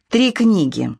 3 книги.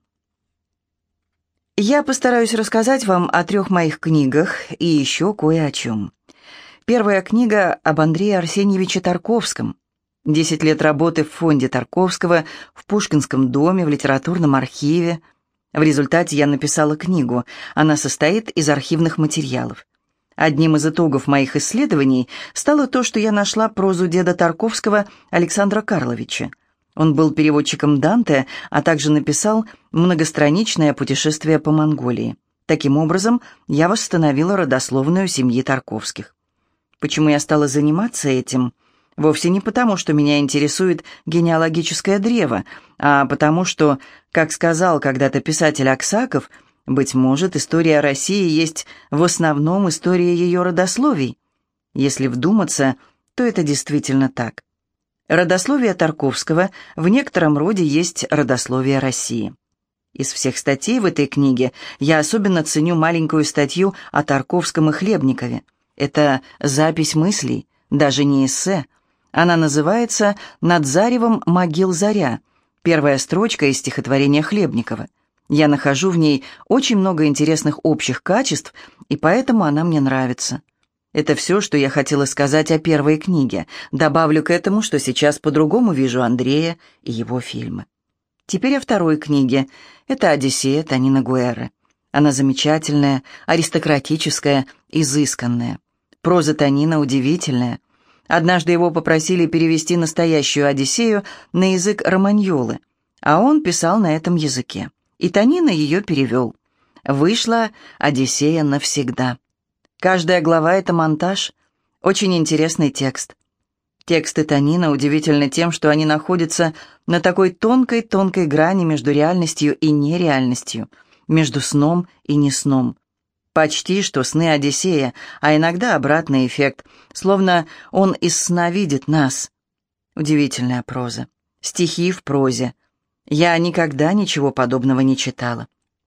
Я постараюсь рассказать вам о 3 моих книгах и еще кое о чем. Первая книга об Андрее Арсеньевиче Тарковском. 10 лет работы в фонде Тарковского, в Пушкинском доме, в литературном архиве. В результате я написала книгу. Она состоит из архивных материалов. Одним из итогов моих исследований стало то, что я нашла прозу деда Тарковского Александра Карловича. Он был переводчиком Данте, а также написал многостраничное путешествие по Монголии. Таким образом, я восстановила родословную семьи Тарковских. Почему я стала заниматься этим? Вовсе не потому, что меня интересует генеалогическое древо, а потому что, как сказал когда-то писатель Аксаков, быть может, история России есть в основном история ее родословий. Если вдуматься, то это действительно так. Родословие Тарковского в некотором роде есть родословие России. Из всех статей в этой книге я особенно ценю маленькую статью о Тарковском и Хлебникове. Это запись мыслей, даже не эссе. Она называется «Над заревом могил заря», первая строчка из стихотворения Хлебникова. Я нахожу в ней очень много интересных общих качеств, и поэтому она мне нравится. Это все, что я хотела сказать о первой книге. Добавлю к этому, что сейчас по-другому вижу Андрея и его фильмы. Теперь о второй книге. Это «Одиссея» Тонина Гуэрры. Она замечательная, аристократическая, изысканная. Проза Тонина удивительная. Однажды его попросили перевести настоящую «Одиссею» на язык романьолы, а он писал на этом языке. И Тонина ее перевел. Вышла «Одиссея навсегда». Каждая глава — это монтаж. Очень интересный текст. Тексты Тонина удивительны тем, что они находятся на такой тонкой грани между реальностью и нереальностью, между сном и несном. Почти что сны Одиссея, а иногда обратный эффект, словно он из сна видит нас. Удивительная проза. Стихи в прозе. Я никогда ничего подобного не читала.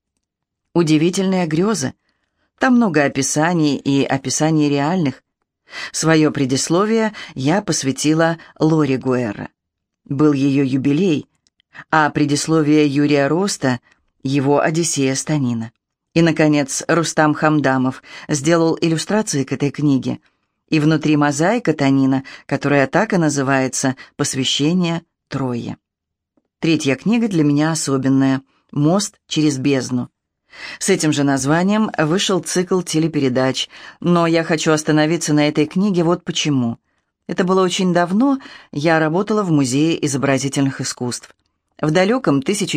Удивительные грезы. Там много описаний и описаний реальных. Свое предисловие я посвятила Лоре Гуэрра. Был ее юбилей, а предисловие Юрия Роста — его «Одиссея» с Тонина. И, наконец, Рустам Хамдамов сделал иллюстрации к этой книге. И внутри мозаика Тонина, которая так и называется «Посвящение Трое». Третья книга для меня особенная «Мост через бездну». С этим же названием вышел цикл телепередач, но я хочу остановиться на этой книге вот почему. Это было очень давно, я работала в Музее изобразительных искусств. В далеком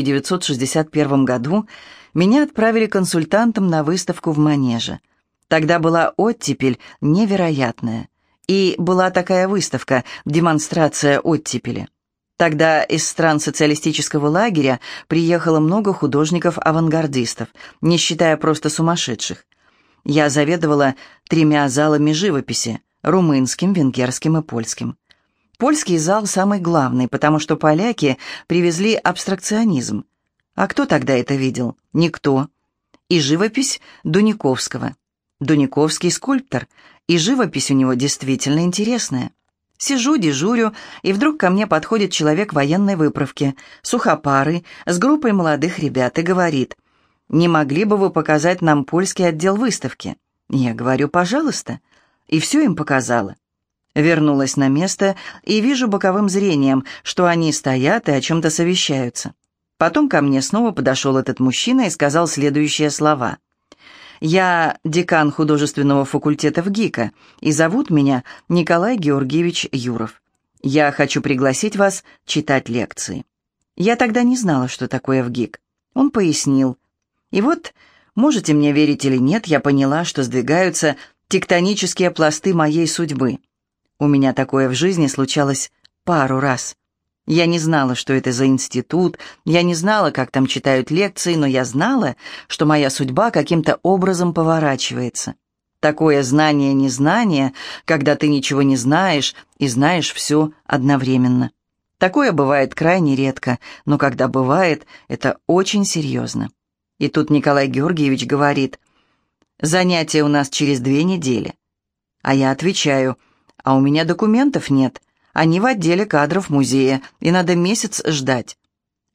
1961 году меня отправили консультантом на выставку в Манеже. Тогда была оттепель невероятная. И была такая выставка «Демонстрация оттепели». Тогда из стран социалистического лагеря приехало много художников-авангардистов, не считая просто сумасшедших. Я заведовала 3 залами живописи – румынским, венгерским и польским. Польский зал самый главный, потому что поляки привезли абстракционизм. А кто тогда это видел? Никто. И живопись Дуниковского. Дуниковский скульптор, и живопись у него действительно интересная. Сижу, дежурю, и вдруг ко мне подходит человек военной выправки, сухопарый, с группой молодых ребят, и говорит: «Не могли бы вы показать нам польский отдел выставки?» Я говорю: «Пожалуйста». И все им показала. Вернулась на место и вижу боковым зрением, что они стоят и о чем-то совещаются. Потом ко мне снова подошел этот мужчина и сказал следующие слова: «Я декан художественного факультета ВГИКа, и зовут меня Николай Георгиевич Юров. Я хочу пригласить вас читать лекции». Я тогда не знала, что такое ВГИК. Он пояснил. И вот, можете мне верить или нет, я поняла, что сдвигаются тектонические пласты моей судьбы. У меня такое в жизни случалось пару раз. Я не знала, что это за институт, я не знала, как там читают лекции, но я знала, что моя судьба каким-то образом поворачивается. Такое знание-незнание, когда ты ничего не знаешь и знаешь все одновременно. Такое бывает крайне редко, но когда бывает, это очень серьезно. И тут Николай Георгиевич говорит: «Занятия у нас через 2 недели». А я отвечаю: «А у меня документов нет. Они в отделе кадров музея, и надо месяц ждать».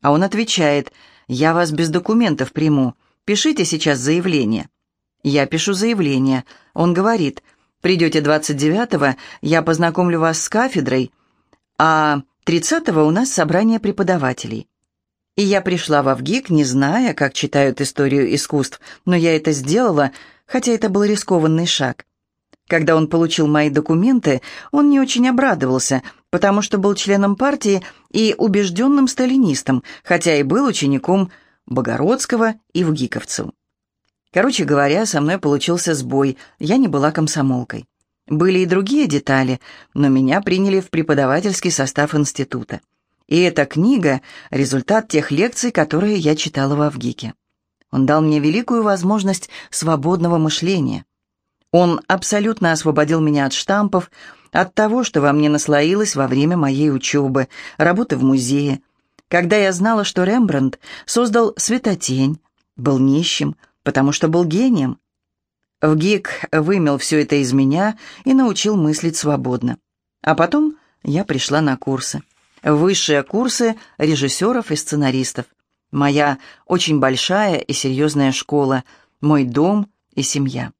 А он отвечает: «Я вас без документов приму. Пишите сейчас заявление». Я пишу заявление. Он говорит: «Придете 29-го, я познакомлю вас с кафедрой, а 30-го у нас собрание преподавателей». И я пришла в ВГИК, не зная, как читают историю искусств, но я это сделала, хотя это был рискованный шаг. Когда он получил мои документы, он не очень обрадовался, потому что был членом партии и убежденным сталинистом, хотя и был учеником Богородского и вгиковцев. Короче говоря, со мной получился сбой, я не была комсомолкой. Были и другие детали, но меня приняли в преподавательский состав института. И эта книга – результат тех лекций, которые я читала во ВГИКе. Он дал мне великую возможность свободного мышления. Он абсолютно освободил меня от штампов, от того, что во мне наслоилось во время моей учебы, работы в музее. Когда я знала, что Рембрандт создал «Светотень», был нищим, потому что был гением. ВГИК вымел все это из меня и научил мыслить свободно. А потом я пришла на курсы. Высшие курсы режиссеров и сценаристов. Моя очень большая и серьезная школа, мой дом и семья.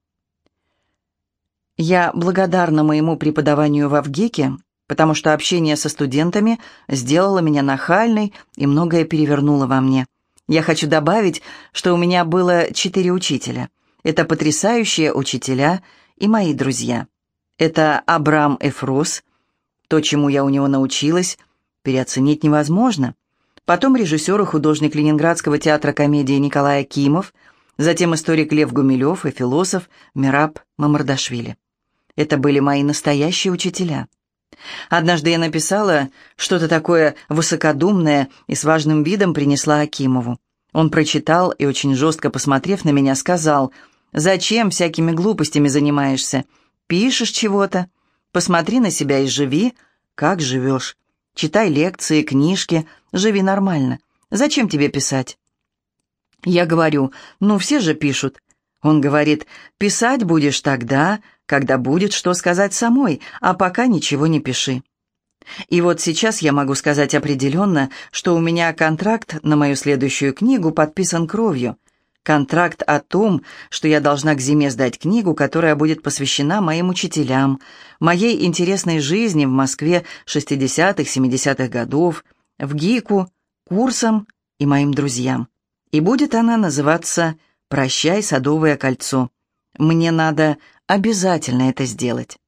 Я благодарна моему преподаванию во ВГИКе, потому что общение со студентами сделало меня нахальной и многое перевернуло во мне. Я хочу добавить, что у меня было 4 учителя. Это потрясающие учителя и мои друзья. Это Абрам Эфрос. То, чему я у него научилась, переоценить невозможно. Потом режиссер и художник Ленинградского театра комедии Николай Акимов, затем историк Лев Гумилев и философ Мераб Мамардашвили. Это были мои настоящие учителя. Однажды я написала что-то такое высокодумное и с важным видом принесла Акимову. Он прочитал и, очень жестко посмотрев на меня, сказал: «Зачем всякими глупостями занимаешься? Пишешь чего-то? Посмотри на себя и живи, как живешь. Читай лекции, книжки, живи нормально. Зачем тебе писать?» Я говорю: «Ну, все же пишут». Он говорит: «Писать будешь тогда, когда будет что сказать самой, а пока ничего не пиши». И вот сейчас я могу сказать определенно, что у меня контракт на мою следующую книгу подписан кровью. Контракт о том, что я должна к зиме сдать книгу, которая будет посвящена моим учителям, моей интересной жизни в Москве 60-х, 70-х годов, в ГИКу, курсам и моим друзьям. И будет она называться «Прощай, Садовое кольцо». Мне надо обязательно это сделать.